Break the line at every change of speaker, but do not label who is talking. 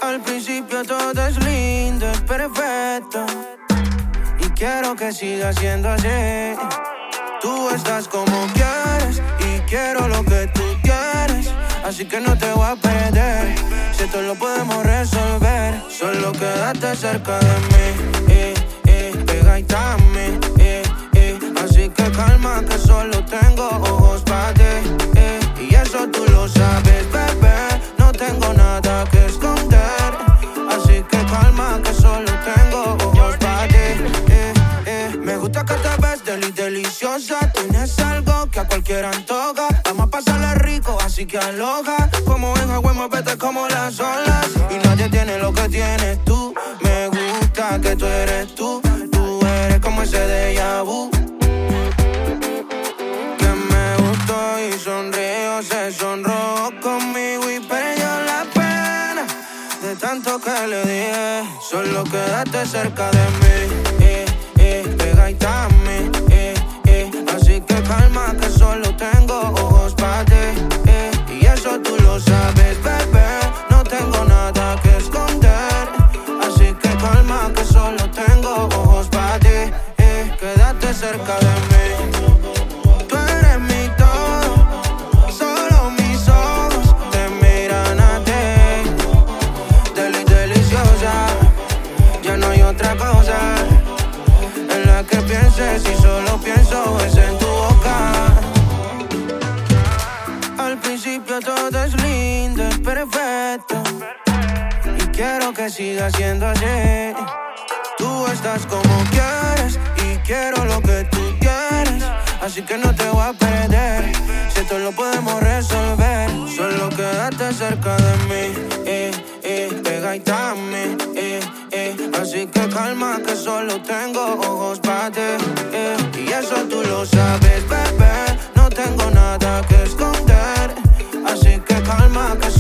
Al principio todo es lindo, es perfecto, y quiero que siga siendo así. Tú estás como quieres y quiero lo que tú quieres, así que no te voy a perder. Si esto lo podemos resolver, solo quédate cerca de mí, pegadita a mí, así que calma que solo tengo ojos para ti, y eso tú lo sabes, bebé. No tengo nada que esconder, así que calma que solo tengo ojos para ti. Me gusta que te ves deliciosa, tienes algo que a cualquiera antoja. Vamos a pasarla rico, así que aloja. Como en Hawái, muévete como las olas, y nadie tiene lo que tienes tú. Me gusta que tú eres tú como ese déjà vu. Que me gustó y sonrío, se sonrojó conmigo y perdió la pena de tanto que le dije. Solo quédate cerca de mí, pegadita a mí, así que calma que solo tengo ojos para ti, y eso tú lo sabes, bebé. No tengo nada que esconder, así que calma que solo tengo ojos para ti, quédate cerca de mí. Tú eres mi todo, solo mis ojos te miran a ti. Deliciosa, ya no hay otra cosa en la que pienses, y solo pienso es en tu boca. Al principio todo es lindo, es perfecto, y quiero que siga siendo así. Tú estás como quieres y quiero lo que tú quieres, así que no te voy a perder. Si esto lo podemos resolver, solo quédate cerca de mí, pegadita a mí, así que calma que solo tengo ojos para ti, y eso tú lo sabes, bebé. No tengo nada que esconder, así que calma que